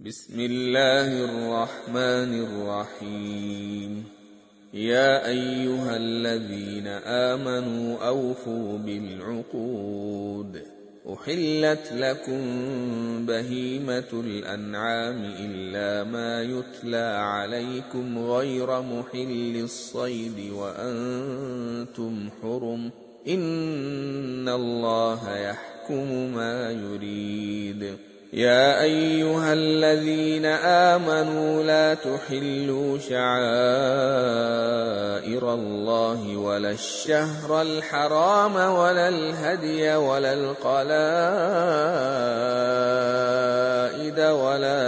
بسم الله الرحمن الرحيم. يا أيها الذين آمنوا أوفوا بالعقود. أحلت لكم بهيمة الأنعام إلا ما يتلى عليكم غير محل الصيد وأنتم حرم. إن الله يحكم ما يريد. يا أيها الذين آمنوا لا تحلوا شعائر الله ولا الشهر الحرام ولا الهدي ولا القلائد ولا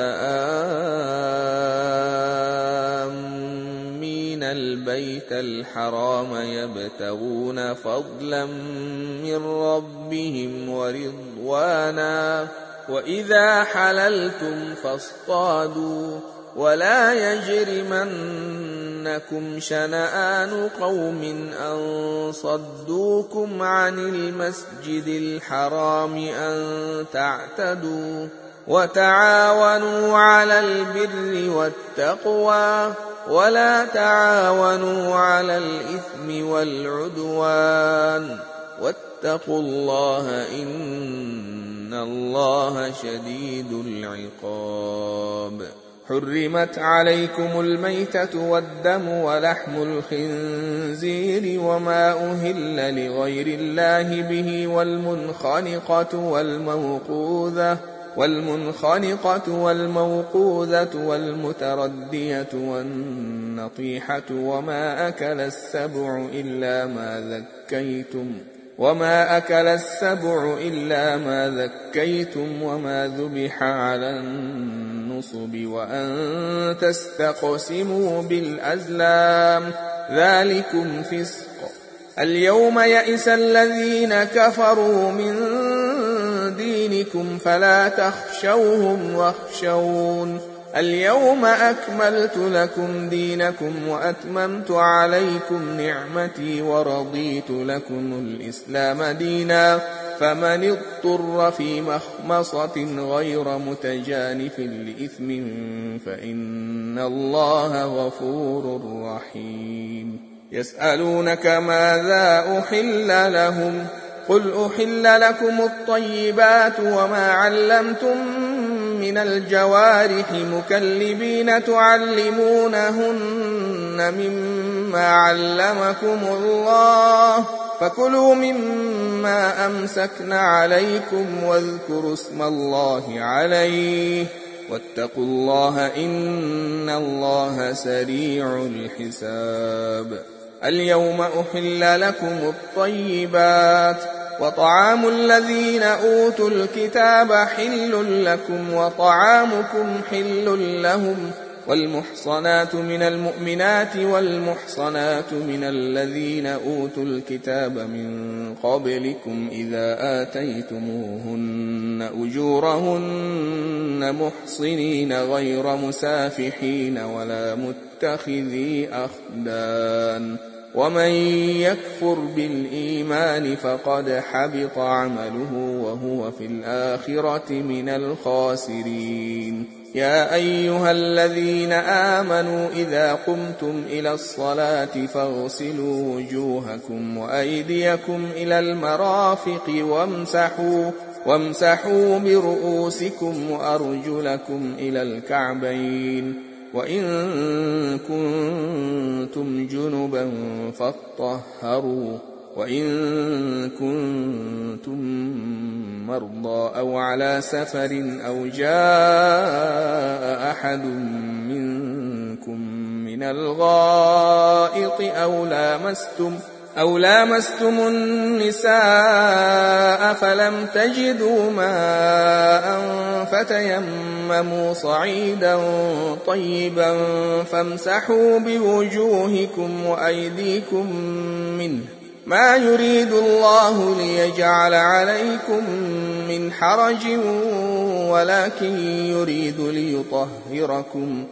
آمين البيت الحرام يبتغون فضلا من ربهم ورضوانا. وإذا حللتم فاصطادوا ولا يجرمنكم شنآن قوم أن صدوكم عن المسجد الحرام أن تعتدوا. وتعاونوا على البر والتقوى ولا تعاونوا على الإثم والعدوان. واتقوا الله إن الله شديد العقاب. حرمت عليكم الميتة والدم ولحم الخنزير وما أهل لغير الله به والمنخنقة والموقوذة والمتردية والنطيحة وما أكل السبع إلا ما ذكيتم وما ذبح على النصب وأن تستقسموا بالأزلام ذلكم فسق. اليوم يئس الذين كفروا من دينكم فلا تخشوهم واخشون. اليوم أكملت لكم دينكم وأتممت عليكم نعمتي ورضيت لكم الإسلام دينا. فمن اضطر في مخمصة غير متجانف لإثم فإن الله غفور رحيم. يسألونك ماذا أحل لهم قل أحل لكم الطيبات وما علمتم من الجوارح مكلبين تعلمونهن مما علمكم الله فكلوا مما أمسكن عليكم واذكروا اسم الله عليه واتقوا الله إن الله سريع الحساب. اليوم أحل لكم الطيبات وطعام الذين أوتوا الكتاب حل لكم وطعامكم حل لهم. والمحصنات من المؤمنات والمحصنات من الذين أوتوا الكتاب من قبلكم إذا آتيتموهن أجورهن محصنين غير مسافحين ولا متخذي أخدان. ومن يكفر بالإيمان فقد حبط عمله وهو في الآخرة من الخاسرين. يا أيها الذين آمنوا إذا قمتم إلى الصلاة فاغسلوا وجوهكم وأيديكم إلى المرافق وامسحوا برؤوسكم وأرجلكم إلى الكعبين. وإن كنتم جنبا فاطهروا وإن كنتم مرضى أو على سفر أو جاء أحد منكم من الغائط أو لامستم النساء فلم تجدوا ماء فتيمموا صعيدا طيبا فامسحوا بوجوهكم وأيديكم منه. ما يريد الله ليجعل عليكم من حرج ولكن يريد ليطهركم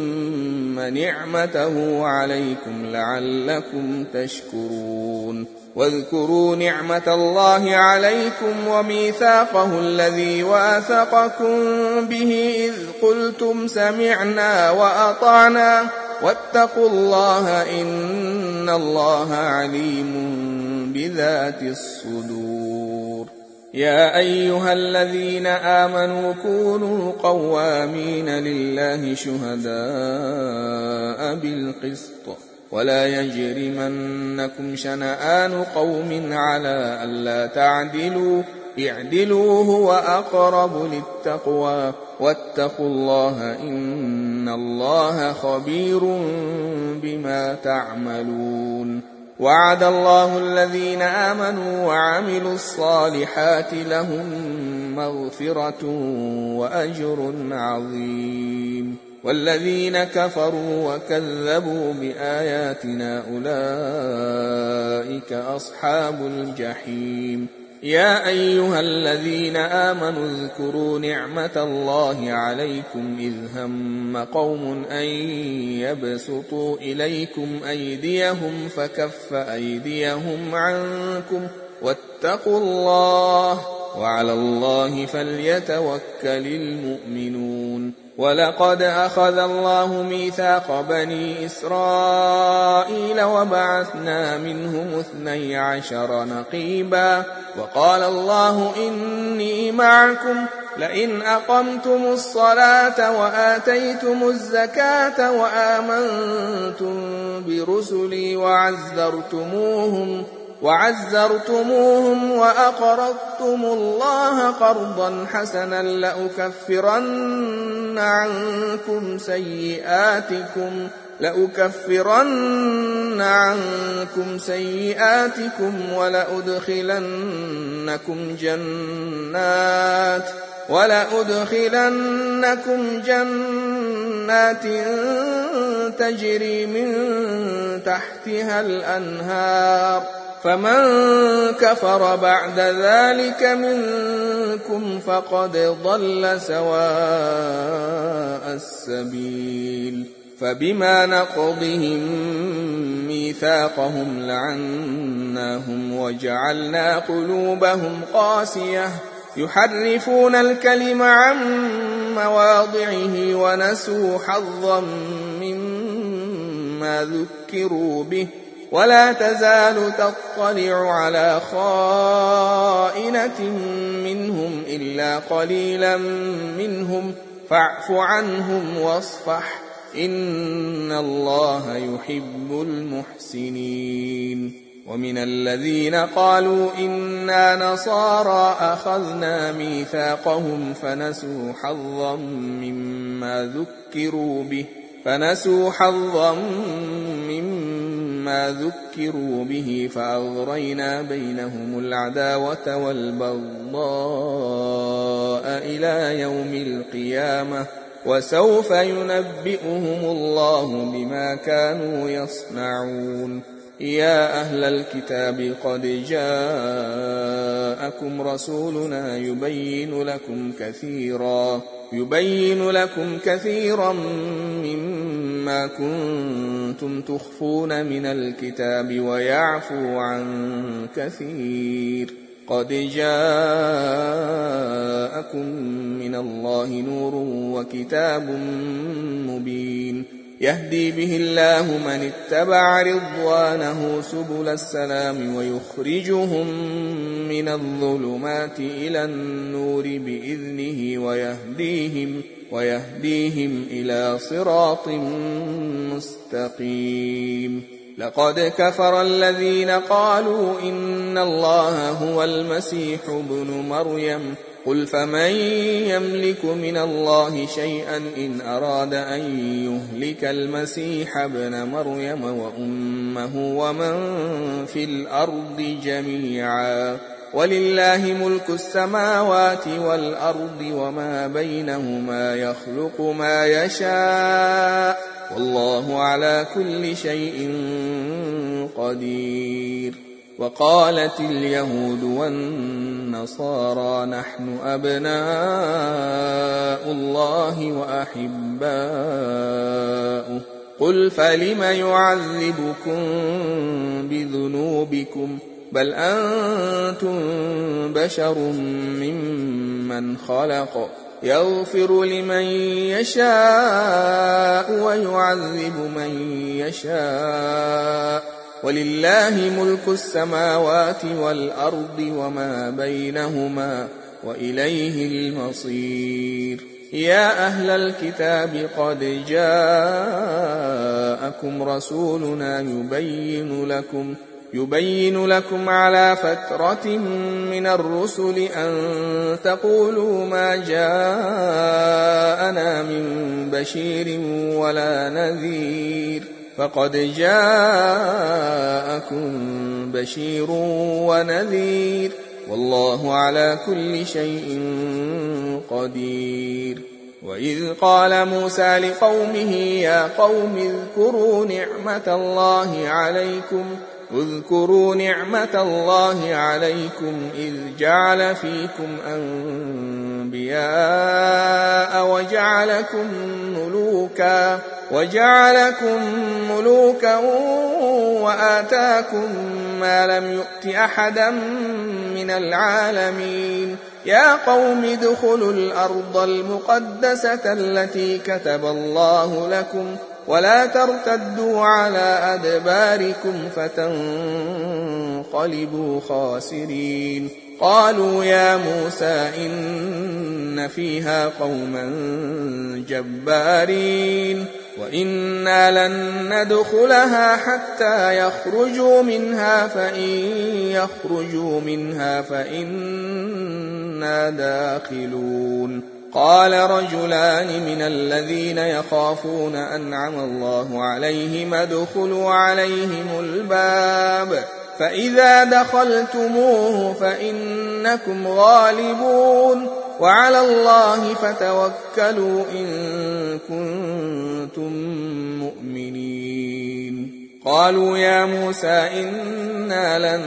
وليتم نعمته عليكم لعلكم تشكرون. واذكروا نعمة الله عليكم وميثاقه الذي واثقكم به إذ قلتم سمعنا وأطعنا واتقوا الله إن الله عليم بذات الصدور. يا أيها الذين آمنوا كونوا قوامين لله شهداء بالقسط ولا يجرمنكم شنآن قوم على ألا تعدلوا اعدلوا هو أقرب للتقوى واتقوا الله إن الله خبير بما تعملون. وعد الله الذين آمنوا وعملوا الصالحات لهم مغفرة وأجر عظيم. والذين كفروا وكذبوا بآياتنا أولئك أصحاب الجحيم. يا أيها الذين آمنوا اذكروا نعمة الله عليكم إذ هم قوم أن يبسطوا إليكم أيديهم فكف أيديهم عنكم واتقوا الله وعلى الله فليتوكل المؤمنون. ولقد أخذ الله ميثاق بني إسرائيل وبعثنا منهم 12 نقيبا وقال الله إني معكم لئن أقمتم الصلاة وآتيتم الزكاة وآمنتم برسلي وعزرتموهم وأقرضتم الله قرضا حسنا لأكفرن عنكم سيئاتكم ولأدخلنكم جنات تجري من تحتها الأنهار فمن كفر بعد ذلك منكم فقد ضل سواء السبيل. فبما نقضهم ميثاقهم لعناهم وجعلنا قلوبهم قاسية يحرفون الكلم عن مواضعه ونسوا حظا مما ذكروا به ولا تزال تطلع على خائنة منهم إلا قليلا منهم فاعف عنهم واصفح إن الله يحب المحسنين. ومن الذين قالوا إنا نصارى أخذنا ميثاقهم فنسوا حظا مما ذكروا به فأغرينا بينهم العداوة والبغضاء إلى يوم القيامة وسوف ينبئهم الله بما كانوا يصنعون. يا أهل الكتاب قد جاءكم رسولنا يبين لكم كثيرا مما كنتم تخفون من الكتاب ويعفو عن كثير. قد جاءكم من الله نور وكتاب مبين يهدي به الله من اتبع رضوانه سبل السلام ويخرجهم من الظلمات إلى النور بإذنه ويهديهم إلى صراط مستقيم. لقد كفر الذين قالوا إن الله هو المسيح ابن مريم قل فمن يملك من الله شيئا إن أراد أن يهلك المسيح ابن مريم وأمه ومن في الأرض جميعا ولله ملك السماوات والأرض وما بينهما يخلق ما يشاء والله على كل شيء قدير. وقالت اليهود والنصارى نحن أبناء الله وأحباؤه قل فلم يعذبكم بذنوبكم بل أنتم بشر ممن خلق يغفر لمن يشاء ويعذب من يشاء ولله ملك السماوات والأرض وما بينهما وإليه المصير. يا أهل الكتاب قد جاءكم رسولنا يبين لكم على فترة من الرسل أن تقولوا ما جاءنا من بشير ولا نذير، فقد جاءكم بشير ونذير والله على كل شيء قدير. وإذ قال موسى لقومه يا قوم اذكروا نعمة الله عليكم إذ جعل فيكم أنبياء وجعلكم ملوكا وآتاكم ما لم يؤت أحدا من العالمين. يا قوم ادخلوا الأرض المقدسة التي كتب الله لكم ولا ترتدوا على أدباركم فتنقلبوا خاسرين. قالوا يا موسى إن فيها قوما جبارين وإنا لن ندخلها حتى يخرجوا منها فإن يخرجوا منها فإنا داخلون. قال رجلان من الذين يخافون أنعم الله عليهم ادخلوا عليهم الباب فإذا دخلتموه فإنكم غالبون وعلى الله فتوكلوا إن كنتم مؤمنين. قالوا يا موسى إنا لن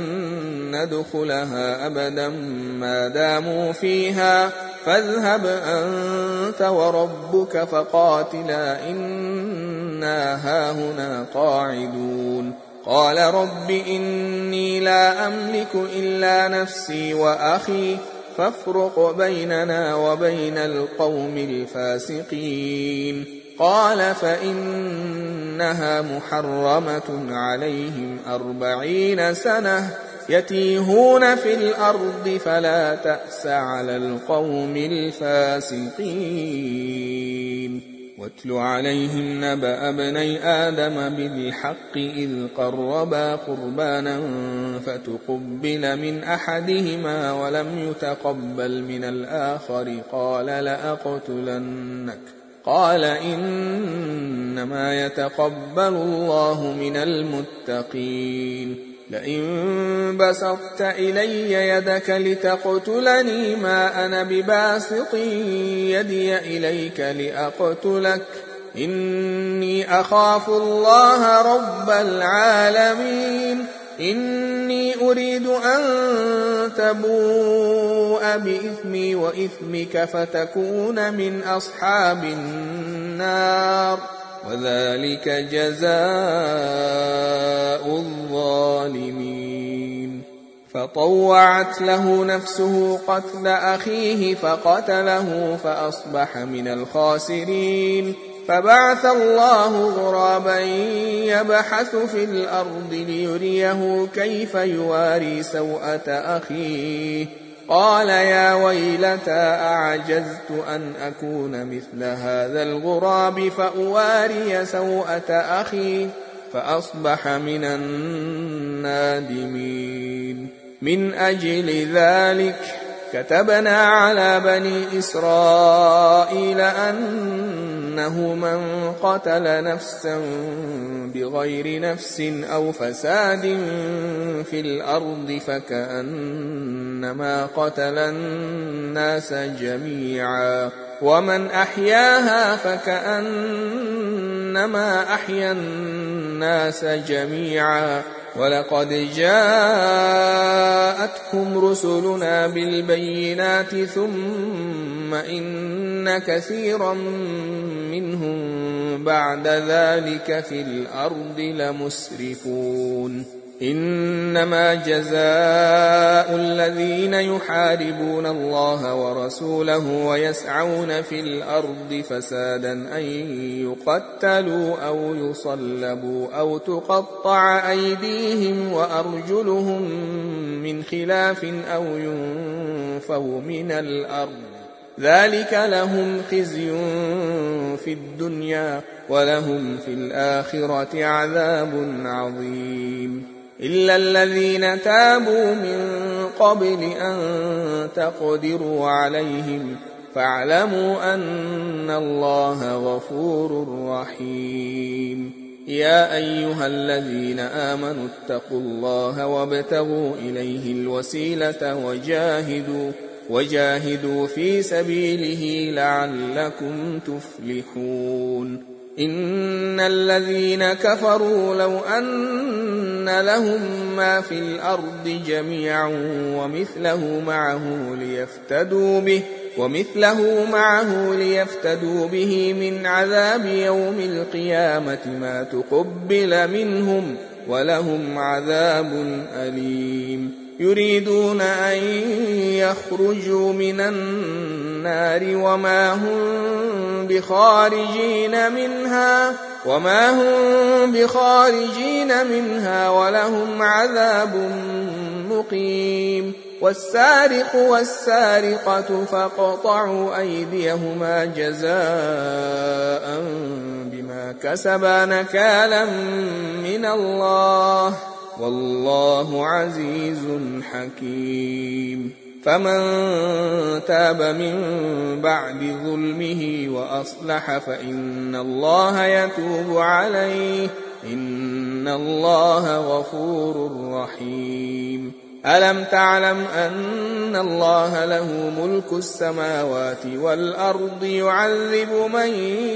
ندخلها أبدا ما داموا فيها فاذهب أنت وربك فقاتلا إنا هاهنا قاعدون. قال رب إني لا أملك إلا نفسي وأخي فافرق بيننا وبين القوم الفاسقين. قال فإنها محرمة عليهم 40 سنة يتيهون في الأرض فلا تأس على القوم الفاسقين. واتل عليهم نبأ ابني آدم بالحق إذ قربا قربانا فتقبل من أحدهما ولم يتقبل من الآخر قال لأقتلنك. قال إنما يتقبل الله من المتقين. لئن بسطت إلي يدك لتقتلني ما أنا بباسط يدي إليك لأقتلك إني أخاف الله رب العالمين. إني أريد أن تبوء بإثمي وإثمك فتكون من أصحاب النار وذلك جزاء الظالمين. فطوعت له نفسه قتل أخيه فقتله فأصبح من الخاسرين. فبعث الله غرابا يبحث في الأرض ليريه كيف يواري سوءة أخيه. قال يا ويلتى أعجزت أن أكون مثل هذا الغراب فأواري سوءة أخي فأصبح من النادمين. من أجل ذلك كتبنا على بني إسرائيل أنه من قتل نفسا بغير نفس أو فساد في الأرض فكأنما قتل الناس جميعا ومن أحياها فكأنما أحيا الناس جميعا. ولقد جاءتهم رسلنا بالبينات ثم إن كثيرا منهم بعد ذلك في الأرض لمسرفون. إنما جزاء الذين يحاربون الله ورسوله ويسعون في الأرض فسادا أن يقتلوا أو يصلبوا أو تقطع أيديهم وأرجلهم من خلاف أو ينفوا من الأرض ذلك لهم خزي في الدنيا ولهم في الآخرة عذاب عظيم إلا الذين تابوا من قبل أن تقدروا عليهم فاعلموا أن الله غفور رحيم يا أيها الذين آمنوا اتقوا الله وابتغوا إليه الوسيلة وجاهدوا في سبيله لعلكم تفلحون إن الذين كفروا لو أن لهم ما في الأرض جميعا ومثله معه ليفتدوا به من عذاب يوم القيامة ما تقبل منهم ولهم عذاب أليم يريدون أن يخرجوا من النار وما هم بخارجين منها ولهم عذاب مقيم والسارق والسارقة فاقطعوا أيديهما جزاء بما كسبا نكالا من الله والله عزيز حكيم فمن تاب من بعد ظلمه وأصلح فإن الله يتوب عليه إن الله غفور رحيم ألم تعلم أن الله له ملك السماوات والأرض يعذب من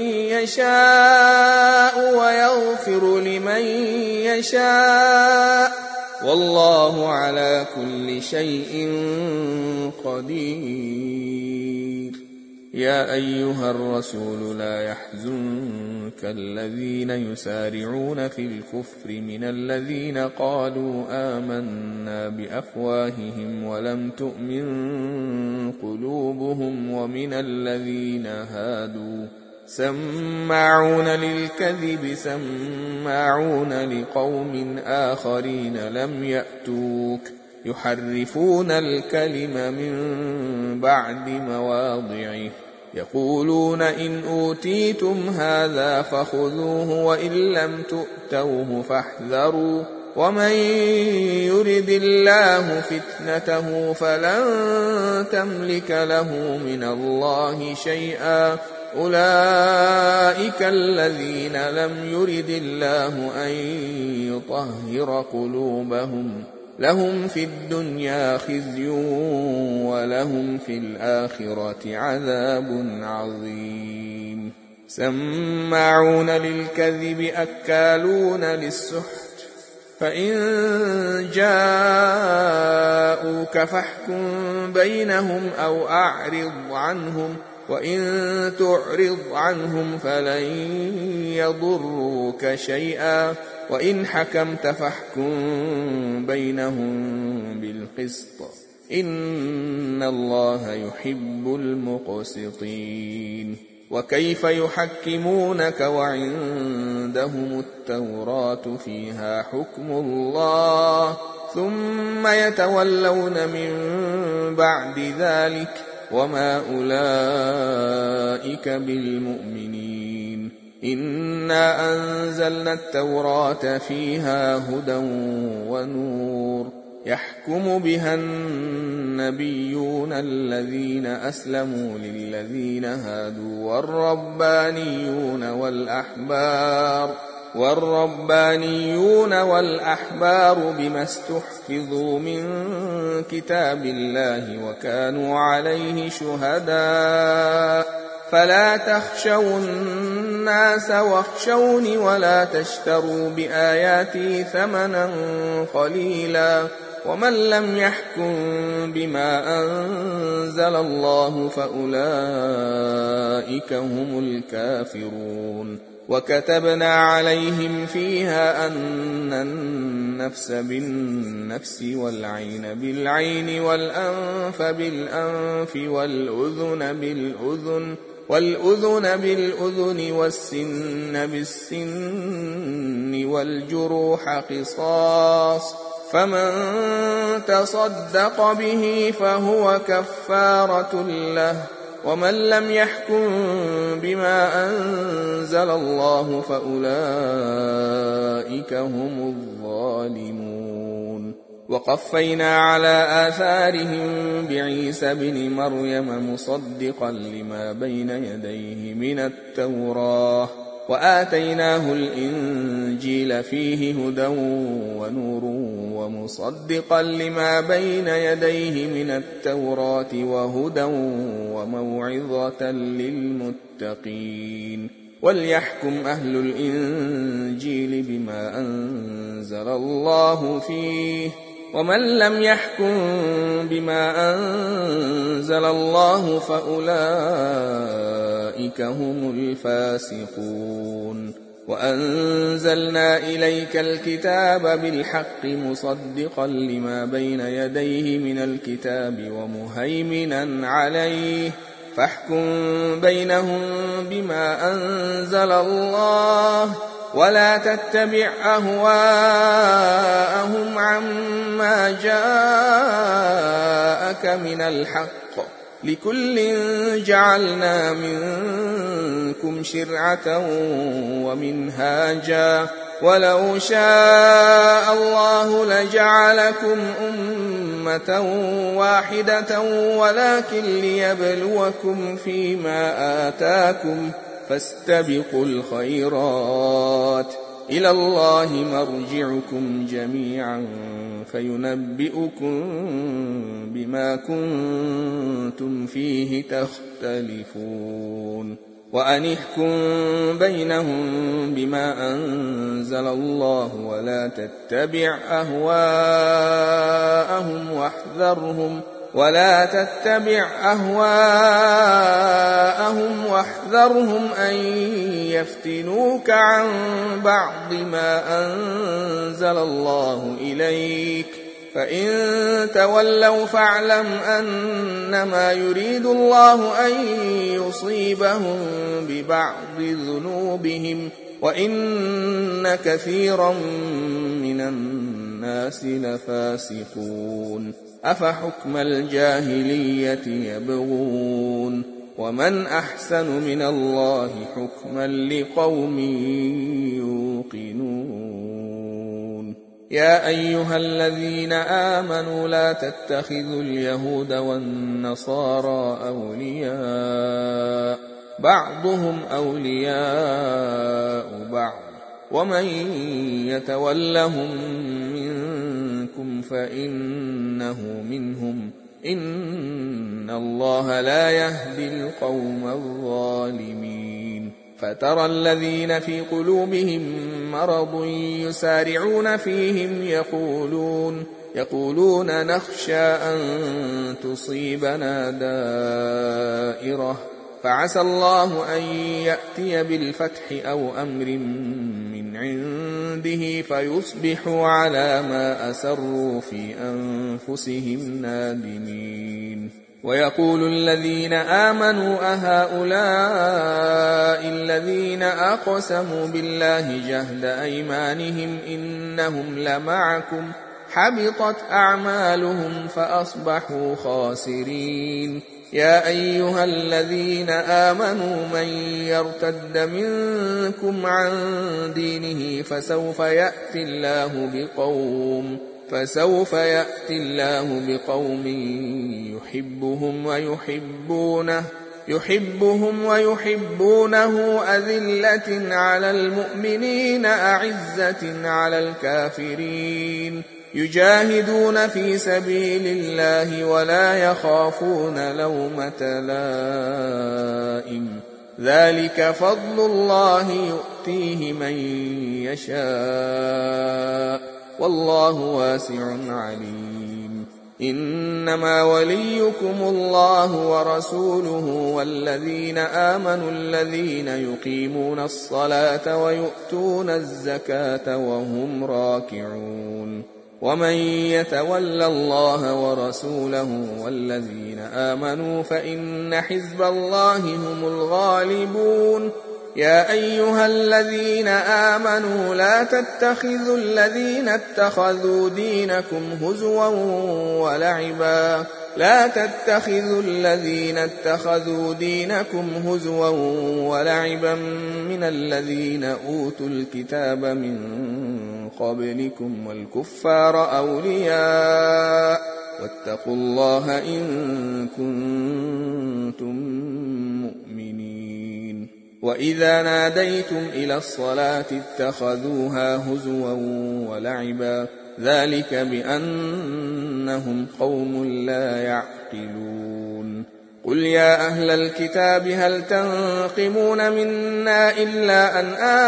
يشاء ويغفر لمن يشاء والله على كل شيء قدير يا أيها الرسول لا يحزنك الذين يسارعون في الكفر من الذين قالوا آمنا بأفواههم ولم تؤمن قلوبهم ومن الذين هادوا سماعون للكذب سماعون لقوم آخرين لم يأتوك يحرفون الكلم من بعد مواضعه يقولون إن أوتيتم هذا فخذوه وإن لم تؤتوه فاحذروا ومن يرد الله فتنته فلن تملك له من الله شيئا أولئك الذين لم يرد الله أن يطهر قلوبهم لهم في الدنيا خزي ولهم في الآخرة عذاب عظيم سماعون للكذب أكالون للسحت فإن جاءوك فاحكم بينهم أو أعرض عنهم وإن تعرض عنهم فلن يضروك شيئا وإن حكمت فاحكم بينهم بالقسط إن الله يحب المقسطين وكيف يحكمونك وعندهم التوراة فيها حكم الله ثم يتولون من بعد ذلك وما أولئك بالمؤمنين إنا أنزلنا التوراة فيها هدى ونور يحكم بها النبيون الذين أسلموا للذين هادوا والربانيون والأحبار بما استحفظوا من كتاب الله وكانوا عليه شهداء فلا تخشوا الناس واخشوني ولا تشتروا بآياتي ثمنا قليلا ومن لم يحكم بما أنزل الله فأولئك هم الكافرون وكتبنا عليهم فيها أن النفس بالنفس والعين بالعين والأنف بالأنف والأذن بالأذن والسن بالسن والجروح قصاص، فمن تصدق به فهو كفارة له، ومن لم يحكم بما أنزل الله فأولئك هم الظالمون. وقفينا على آثارهم بعيسى بن مريم مصدقا لما بين يديه من التوراة، وآتيناه الإنجيل فيه هدى ونور ومصدقا لما بين يديه من التوراة وهدى وموعظة للمتقين. وليحكم أهل الإنجيل بما أنزل الله فيه، ومن لم يحكم بما أنزل الله فأولئك هم الفاسقون. وأنزلنا إليك الكتاب بالحق مصدقا لما بين يديه من الكتاب ومهيمنا عليه، فاحكم بينهم بما أنزل الله، ولا تتبع أهواءهم عما جاءك من الحق، لكل جعلنا منكم شرعة ومنهاجا، ولو شاء الله لجعلكم أمة واحدة ولكن ليبلوكم فيما آتاكم، فاستبقوا الخيرات، إلى الله مرجعكم جميعا فينبئكم بما كنتم فيه تختلفون. وأن احكم بينهم بما أنزل الله، ولا تتبع أهواءهم واحذرهم أن يفتنوك عن بعض ما أنزل الله إليك، فإن تولوا فاعلم أنما يريد الله أن يصيبهم ببعض ذنوبهم، وإن كثيرا من الناس لفاسقون. أفحكم الجاهلية يبغون، ومن أحسن من الله حكما لقوم يوقنون. يا أيها الذين آمنوا لا تتخذوا اليهود والنصارى أولياء، بعضهم أولياء بعض، ومن يتولهم منكم فإنه منهم، إن الله لا يهدي القوم الظالمين. فترى الذين في قلوبهم مرض يسارعون فيهم يقولون نخشى أن تصيبنا دائرة، فعسى الله أن يأتي بالفتح أو أمر من عنده فيصبحوا على ما أسروا في أنفسهم نادمين. ويقول الذين آمنوا أهؤلاء الذين أقسموا بالله جهد أيمانهم إنهم لمعكم، حبطت أعمالهم فأصبحوا خاسرين. يا أيها الذين آمنوا من يرتد منكم عن دينه فسوف يأتي الله بقوم يحبهم ويحبونه أذلة على المؤمنين أعزة على الكافرين، يجاهدون في سبيل الله ولا يخافون لومة لائم، ذلك فضل الله يؤتيه من يشاء والله واسع عليم. إنما وليكم الله ورسوله والذين آمنوا الذين يقيمون الصلاة ويؤتون الزكاة وهم راكعون ومن يتول الله ورسوله والذين آمنوا فإن حزب الله هم الغالبون يا أيها الذين آمنوا لا تتخذوا الذين اتخذوا دينكم هزوا ولعبا من الذين أوتوا الكتاب من قبلكم والكفار أولياء واتقوا الله إن كنتم مؤمنين وإذا ناديتم إلى الصلاة اتخذوها هزوا ولعبا ذلك بأنهم قوم لا يعقلون قل يا أهل الكتاب هل تنقمون منا إلا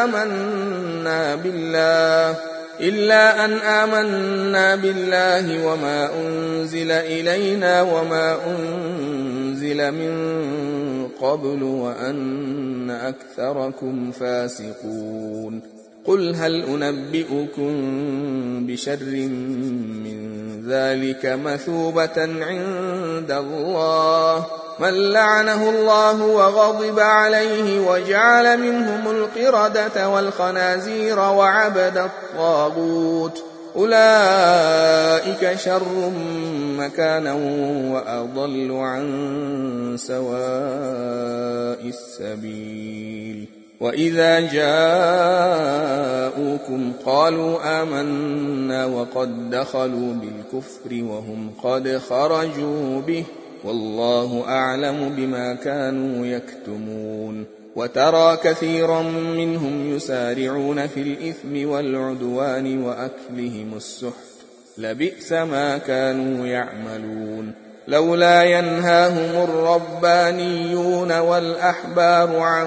أن آمنا بالله وما أنزل إلينا وما أنزل من قبل وأن أكثركم فاسقون قل هل أنبئكم بشر من ذلك مثوبة عند الله من لعنه الله وغضب عليه وجعل منهم القردة والخنازير وعبد الطاغوت أولئك شر مكانا وأضل عن سواء السبيل وإذا جاءوكم قالوا آمنا وقد دخلوا بالكفر وهم قد خرجوا به والله أعلم بما كانوا يكتمون وترى كثيرا منهم يسارعون في الإثم والعدوان وأكلهم السحت لبئس ما كانوا يعملون لولا ينهاهم الربانيون والأحبار عن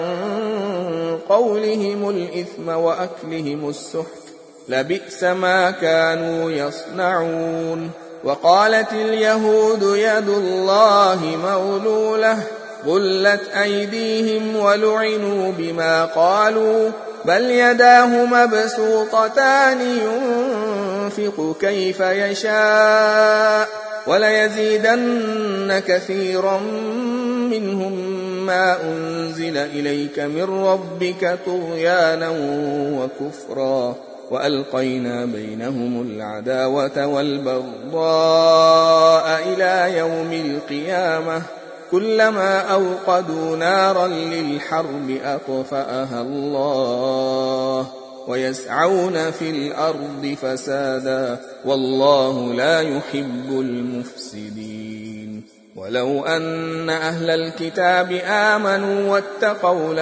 قولهم الإثم وأكلهم السحت لبئس ما كانوا يصنعون وقالت اليهود يد الله مغلولة غلت أيديهم ولعنوا بما قالوا بل يداه مبسوطتان ينفق كيف يشاء وليزيدن كثيرا منهم ما أنزل إليك من ربك طغيانا وكفرا وألقينا بينهم العداوة والبغضاء إلى يوم القيامة كلما أوقدوا نارا للحرب أطفأها الله ويسعون في الأرض فسادا والله لا يحب المفسدين ولو أن أهل الكتاب آمنوا واتقوا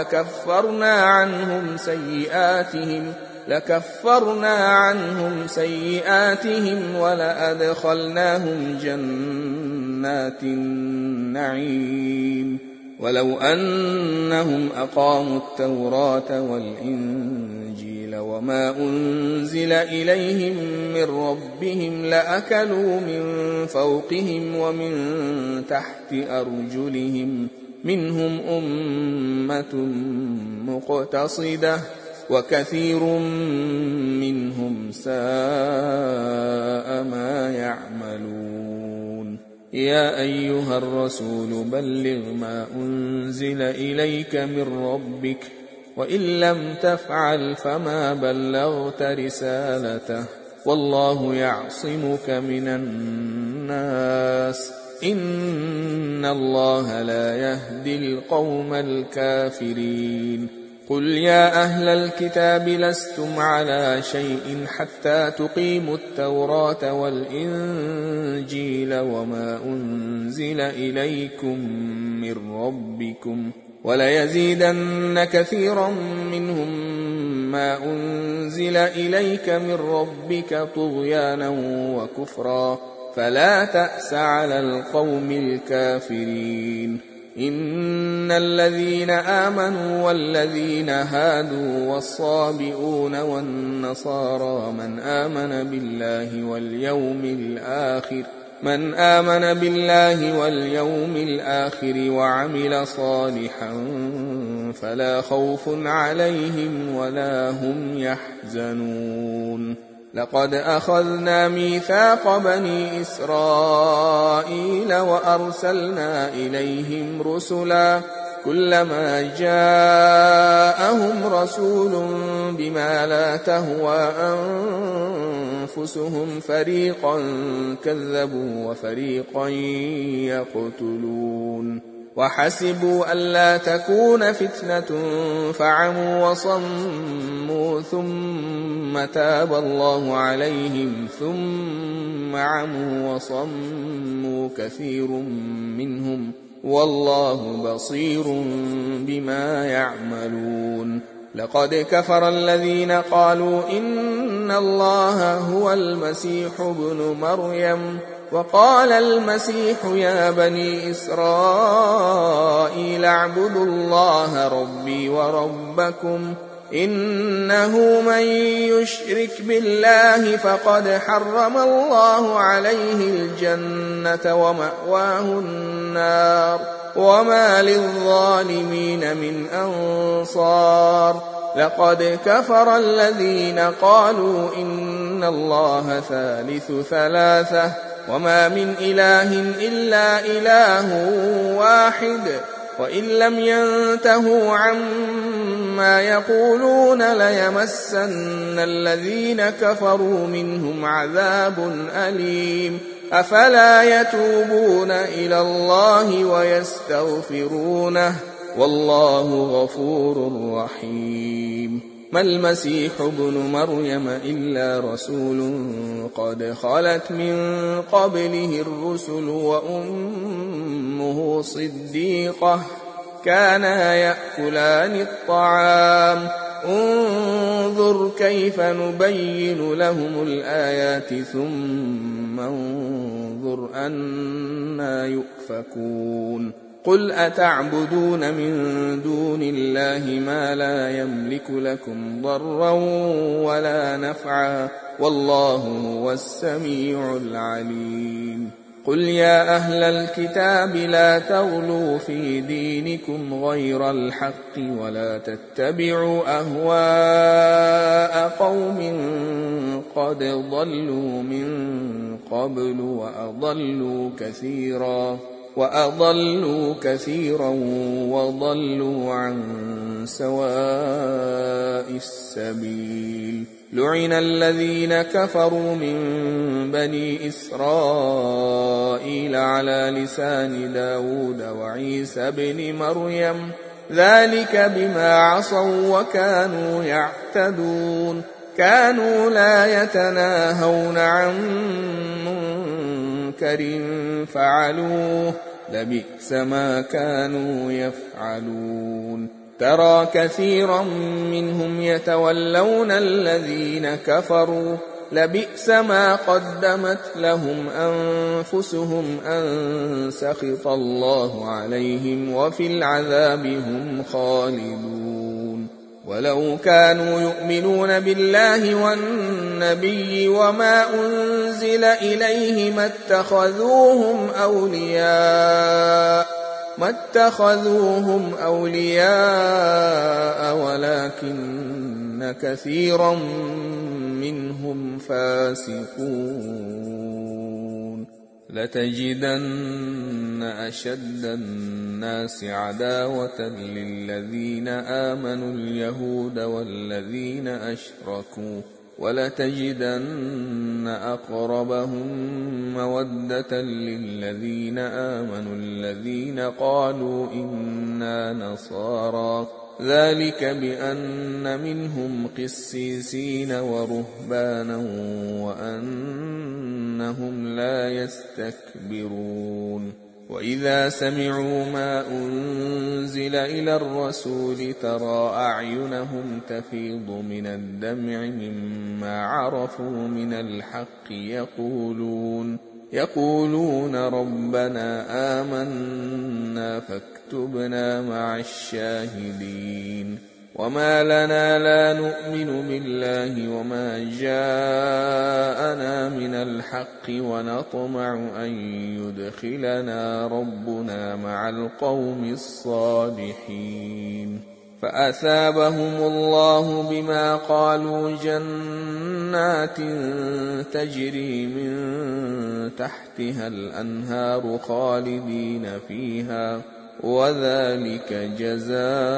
لكفرنا عنهم سيئاتهم ولأدخلناهم جنات النعيم ولو أنهم أقاموا التوراة والإنجيل وما أنزل إليهم من ربهم لأكلوا من فوقهم ومن تحت أرجلهم منهم أمة مقتصدة وكثير منهم ساء ما يعملون يا أيها الرسول بلغ ما أنزل إليك من ربك وإن لم تفعل فما بلغت رسالته والله يعصمك من الناس إن الله لا يهدي القوم الكافرين قل يا أهل الكتاب لستم على شيء حتى تقيموا التوراة والإنجيل وما أنزل إليكم من ربكم وليزيدن كثيرا منهم ما أنزل إليك من ربك طغيانا وكفرا فلا تأس على القوم الكافرين إن الذين آمنوا والذين هادوا والصابئون والنصارى من آمن بالله واليوم الآخر من آمن بالله واليوم الآخر وعمل صالحا فلا خوف عليهم ولا هم يحزنون. لقد أخذنا ميثاق بني إسرائيل وأرسلنا إليهم رسلا كلما جاءهم رسول بما لا تهوى أنفسهم فريقا كذبوا وفريقا يقتلون وحسبوا ألا تكون فتنة فعموا وصموا ثم تاب الله عليهم ثم عموا وصموا كثير منهم والله بصير بما يعملون. لقد كفر الذين قالوا إن الله هو المسيح ابن مريم وقال المسيح يا بني إسرائيل اعبدوا الله ربي وربكم إنه من يشرك بالله فقد حرم الله عليه الجنة ومأواه النار وما للظالمين من أنصار. لقد كفر الذين قالوا إن الله ثالث ثلاثة وما من إله إلا إله واحد وإن لم ينتهوا عما يقولون ليمسن الذين كفروا منهم عذاب أليم. أفلا يتوبون إلى الله ويستغفرونه والله غفور رحيم. ما المسيح ابن مريم إلا رسول قد خلت من قبله الرسل وأمه صديقة كانا يأكلان الطعام انظر كيف نبين لهم الآيات ثم انظر أنى يؤفكون. قل أتعبدون من دون الله ما لا يملك لكم ضرا ولا نفعا والله هو السميع العليم. قل يا أهل الكتاب لا تغلوا في دينكم غير الحق ولا تتبعوا أهواء قوم قد ضلوا من قبل وأضلوا كثيرا وضلوا عن سواء السبيل. لعن الذين كفروا من بني إسرائيل على لسان داود وعيسى بن مريم ذلك بما عصوا وكانوا يعتدون. كانوا لا يتناهون عن منكر فعلوه لبئس ما كانوا يفعلون. ترى كثيرا منهم يتولون الذين كفروا لبئس ما قدمت لهم أنفسهم أن سخط الله عليهم وفي العذاب هم خالدون. ولو كانوا يؤمنون بالله والنبي وما أنزل إليه ما اتخذوهم أولياء ولكن كثيرا منهم فاسقون. لتجدن أشد الناس عداوة للذين آمنوا اليهود والذين أشركوا ولتجدن أقربهم مودة للذين آمنوا الذين قالوا إنا نصارى ذلك بأن منهم قسيسين ورهبانا وأنهم لا يستكبرون. وإذا سمعوا ما أنزل إلى الرسول ترى أعينهم تفيض من الدمع مما عرفوا من الحق يقولون ربنا آمنا فاكتبنا مع الشاهدين. وما لنا لا نؤمن بالله وما جاءنا من الحق ونطمع أن يدخلنا ربنا مع القوم الصالحين فأثابهم الله بما قالوا جنات تجري من تحتها الأنهار خالدين فيها وذلك جزاء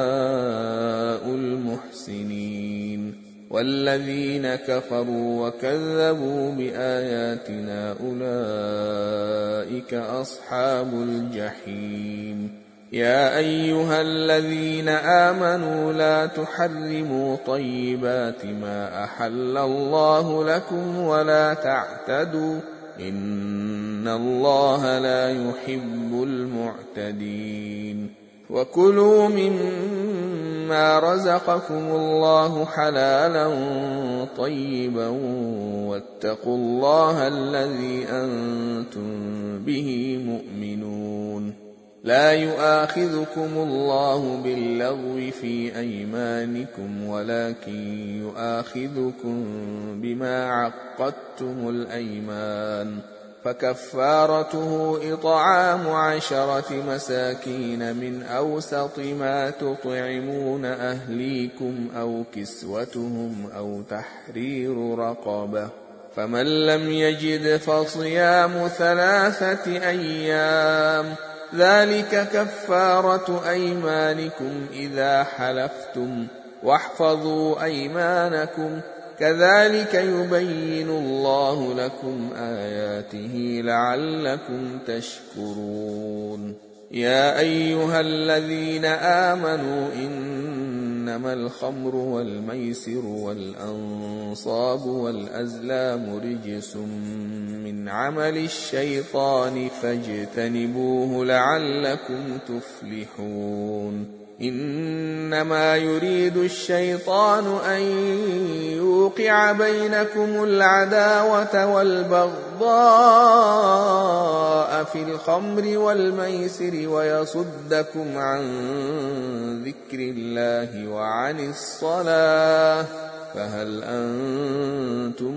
المحسنين والذين كفروا وكذبوا بآياتنا أولئك أصحاب الجحيم يا أيها الذين آمنوا لا تحرموا طيبات ما أحل الله لكم ولا تعتدوا إن الله لا يحب المعتدين وكلوا مما رزقكم الله حلالا طيبا واتقوا الله الذي أنتم به مؤمنون لا يؤاخذكم الله باللغو في أيمانكم ولكن يؤاخذكم بما عقدتم الأيمان فكفارته إطعام 10 مساكين من أوسط ما تطعمون أهليكم أو كسوتهم أو تحرير رقبة فمن لم يجد فصيام 3 أيام ذلك كفارة أيمانكم إذا حلفتم واحفظوا أيمانكم كذلك يبين الله لكم آياته لعلكم تشكرون يا أيها الذين آمنوا إنما الخمر والميسر والأنصاب والأزلام رجس من عمل الشيطان فاجتنبوه لعلكم تفلحون إنما يريد الشيطان أن يوقع بينكم العداوة والبغضاء في الخمر والميسر ويصدكم عن ذكر الله وعن الصلاة فهل أنتم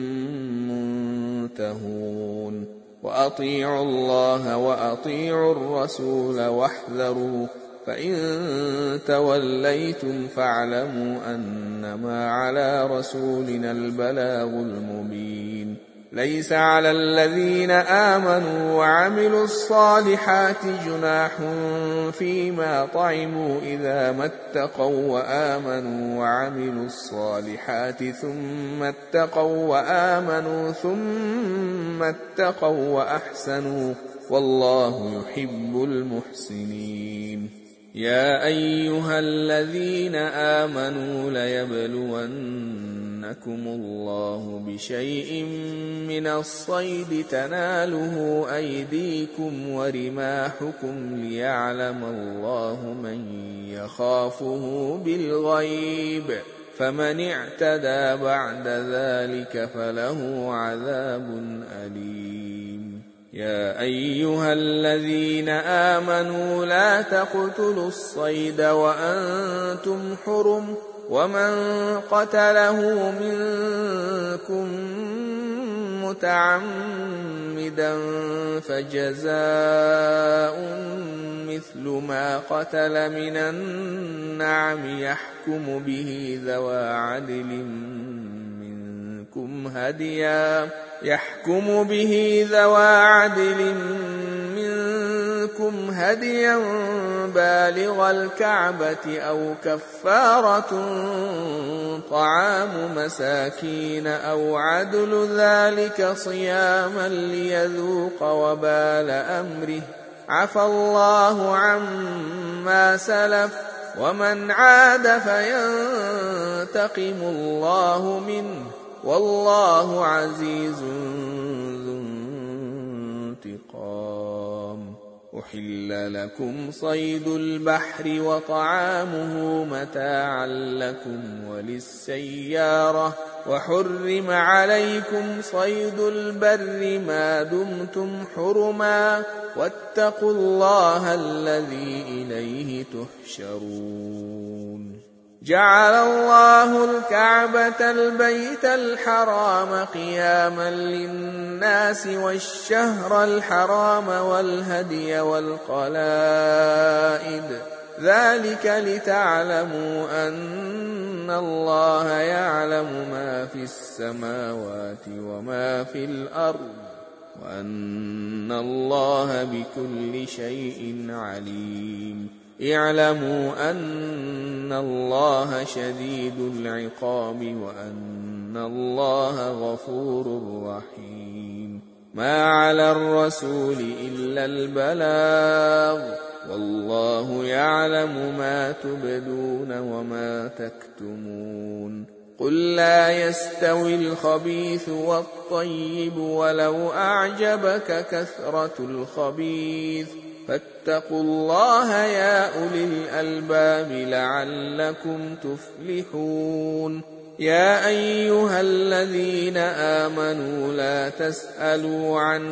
منتهون وأطيعوا الله وأطيعوا الرسول واحذروا فإن توليتم فاعلموا أنما على رسولنا البلاغ المبين ليس على الذين آمنوا وعملوا الصالحات جناح فيما طعموا إذا ما اتقوا وآمنوا وعملوا الصالحات ثم اتقوا وآمنوا ثم اتقوا وأحسنوا والله يحب المحسنين يا أيها الذين آمنوا ليبلونكم الله بشيء من الصيد تناله أيديكم ورماحكم ليعلم الله من يخافه بالغيب فمن اعتدى بعد ذلك فله عذاب أليم يا أيها الذين آمنوا لا تقتلوا الصيد وأنتم حرم ومن قتله منكم متعمدا فجزاء مثل ما قتل من النعم يحكم به ذوى عدل منكم هديا بالغ الكعبة أو كفارة طعام مساكين أو عدل ذلك صياما ليذوق وبال أمره عفى الله عما سلف ومن عاد فينتقم الله منه والله عزيز ذو انتقام أحل لكم صيد البحر وطعامه متاعا لكم وللسيارة وحرم عليكم صيد البر ما دمتم حرما واتقوا الله الذي إليه تحشرون جعل الله الكعبة البيت الحرام قياما للناس والشهر الحرام والهدي والقلائد ذلك لتعلموا أن الله يعلم ما في السماوات وما في الأرض وأن الله بكل شيء عليم اعلموا أن الله شديد العقاب وأن الله غفور رحيم ما على الرسول إلا البلاغ والله يعلم ما تبدون وما تكتمون قل لا يستوي الخبيث والطيب ولو أعجبك كثرة الخبيث فاتقوا الله يا أولي الألباب لعلكم تفلحون يا أيها الذين آمنوا لا تسألوا عن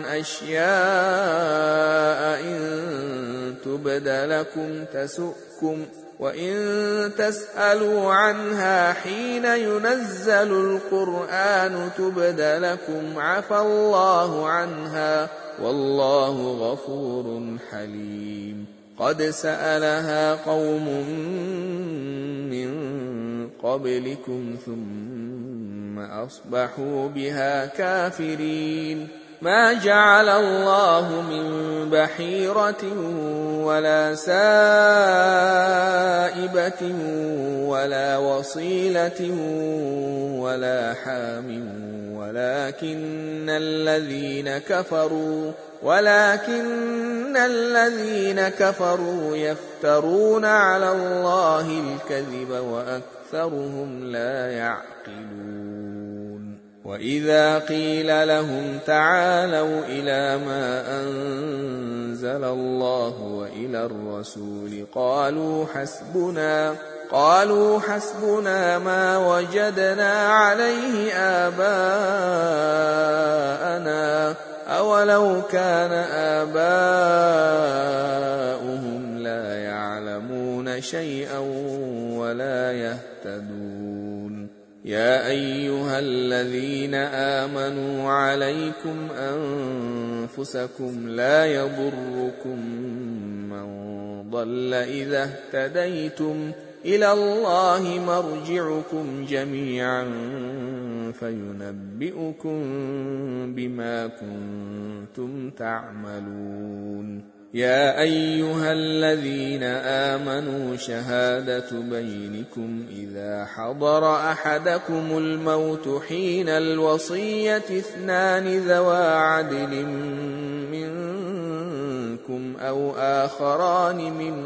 أشياء إن تبد لكم تسؤكم وإن تسألوا عنها حين ينزل القرآن تبد لكم عفى الله عنها والله غفور حليم قد سألها قوم من قبلكم ثم أصبحوا بها كافرين ما جعل الله من بحيرة ولا سائبة ولا وصيلة ولا حام ولكن الذين كفروا يفترون على الله الكذب وأكثرهم لا يعقلون وإذا قيل لهم تعالوا إلى ما أنزل الله وإلى الرسول قالوا حسبنا ما وجدنا عليه آباءنا أولو كان آباؤهم لا يعلمون شيئا ولا يهتدون يا أيها الذين آمنوا عليكم أنفسكم لا يضركم من ضل إذا اهتديتم إلى الله مرجعكم جميعا فينبئكم بما كنتم تعملون يا أيها الذين آمنوا شهادة بينكم إذا حضر أحدكم الموت حين الوصية اثنان ذوى عدل منكم أو آخران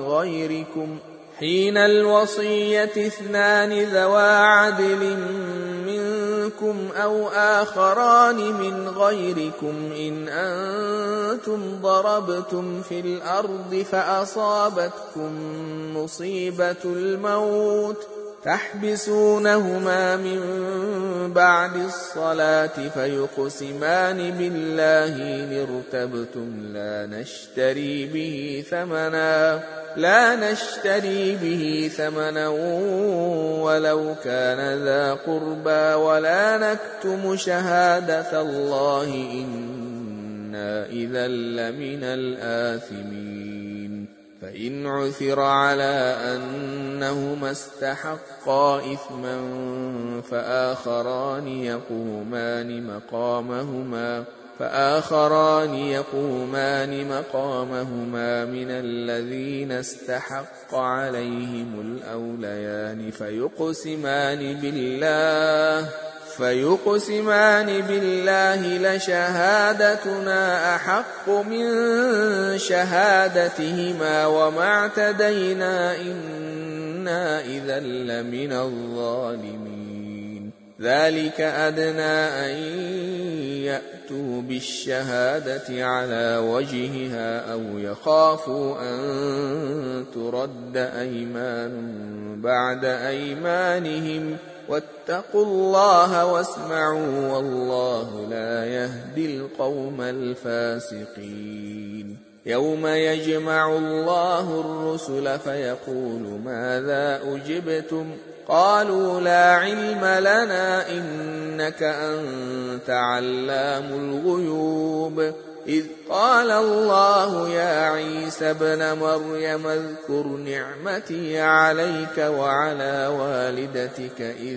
من غيركم إن أنتم ضربتم في الأرض فأصابتكم مصيبة الموت تحبسونهما من بعد الصلاة فيقسمان بالله إن ارتبتم لا نشتري به ثمنا ولو كان ذا قربى ولا نكتم شهادة الله إنا إذا لمن الآثمين فإن عثر على أنهما استحقا إثما فآخران يقومان مقامهما من الذين استحق عليهم الأوليان فيقسمان بالله لشهادتنا أحق من شهادتهما وما اعتدينا إنا إذا لمن الظالمين ذلك أدنى أن يأتوا بالشهادة على وجهها أو يخافوا أن ترد أيمان بعد أيمانهم واتقوا الله واسمعوا والله لا يهدي القوم الفاسقين يوم يجمع الله الرسل فيقول ماذا أجبتم قالوا لا علم لنا إنك أنت علام الغيوب إذ قال الله يا عيسى ابن مريم اذكر نعمتي عليك وعلى والدتك إذ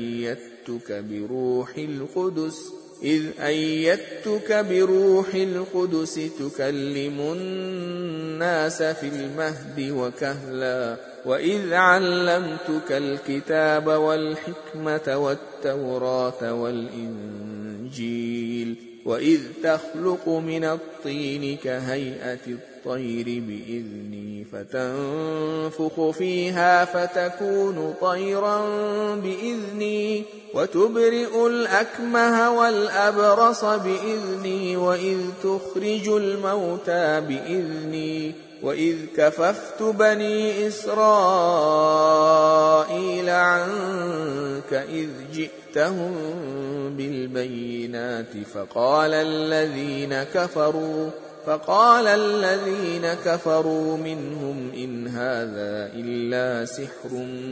أيدتك بروح القدس تكلم الناس في المهد وكهلا وإذ علمتك الكتاب والحكمة والتوراة والإنجيل وإذ تخلق من الطين كهيئة الطير بإذني فتنفخ فيها فتكون طيرا بإذني وتبرئ الأكمه والأبرص بإذني وإذ تخرج الموتى بإذني وإذ كففت بني إسرائيل عنك إذ جئتهم بالبينات فقال الذين كفروا منهم إن هذا إلا سحر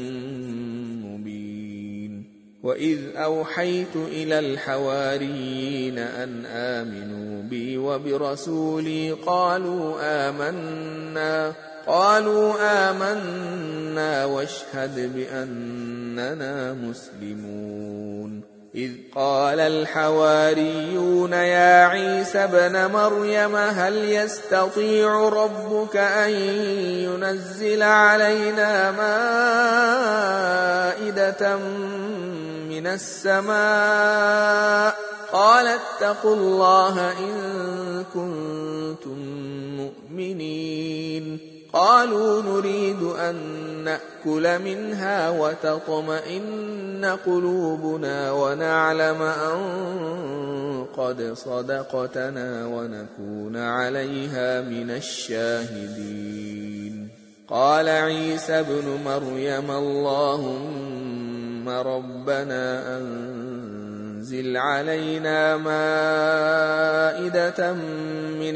مبين وإذ أوحيت إلى الحواريين أن آمنوا بي وبرسولي قالوا آمنا واشهد بأننا مسلمون إذ قال الحواريون يا عيسى ابن مريم هل يستطيع ربك أن ينزل علينا مائدة من السماء قال اتقوا الله إن كنتم مؤمنين قالوا نريد أن نأكل منها وتطمئن قلوبنا ونعلم أن قد صدقتنا ونكون عليها من الشاهدين قال عيسى ابن مريم اللهم ربنا أنزل علينا مائدة من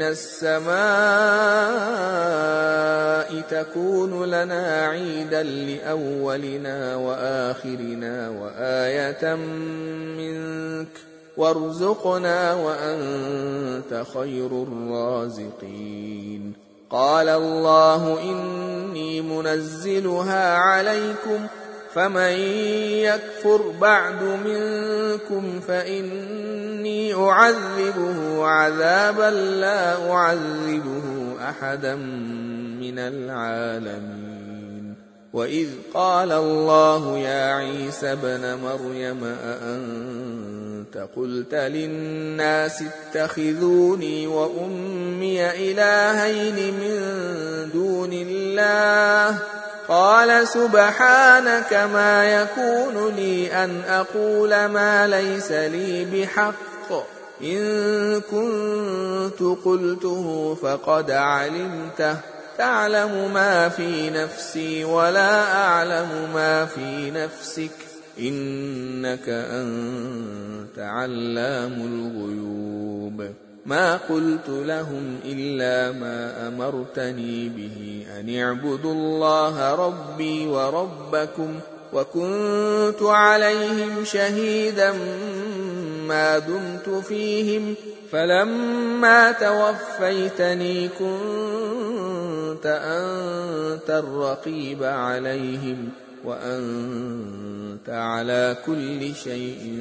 السماء تكون لنا عيدا لأولنا وآخرنا وآية منك وارزقنا وأنت خير الرازقين قال الله إني منزلها عليكم فمن يكفر بعد منكم فإني أعذبه عذابا لا أعذبه أحدا من العالمين وإذ قال الله يا عيسى ابن مريم أأنت قلت للناس اتخذوني وأمي إلهين من دون الله قال سبحانك ما يكون لي أن أقول ما ليس لي بحق إن كنت قلته فقد علمته تعلم ما في نفسي ولا أعلم ما في نفسك إنك أنت علام الغيوب ما قلت لهم إلا ما أمرتني به أن اعبدوا الله ربي وربكم وكنت عليهم شهيدا ما دمت فيهم فلما توفيتني كنت أنت الرقيب عليهم وأنت على كل شيء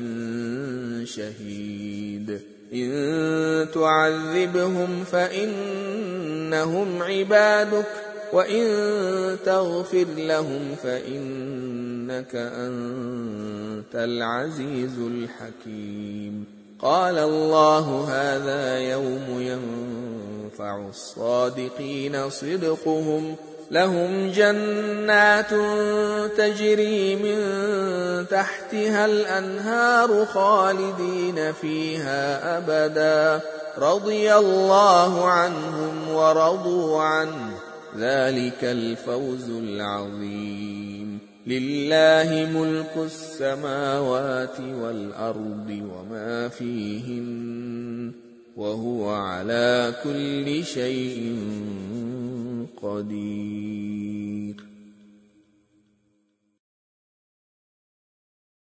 شهيد إن تعذبهم فإنهم عبادك وإن تغفر لهم فإنك أنت العزيز الحكيم قال الله هذا يوم ينفع الصادقين صدقهم لهم جنات تجري من تحتها الأنهار خالدين فيها أبدا رضي الله عنهم ورضوا عنه ذلك الفوز العظيم لله ملك السماوات والأرض وما فيهن وهو على كل شيء قدير.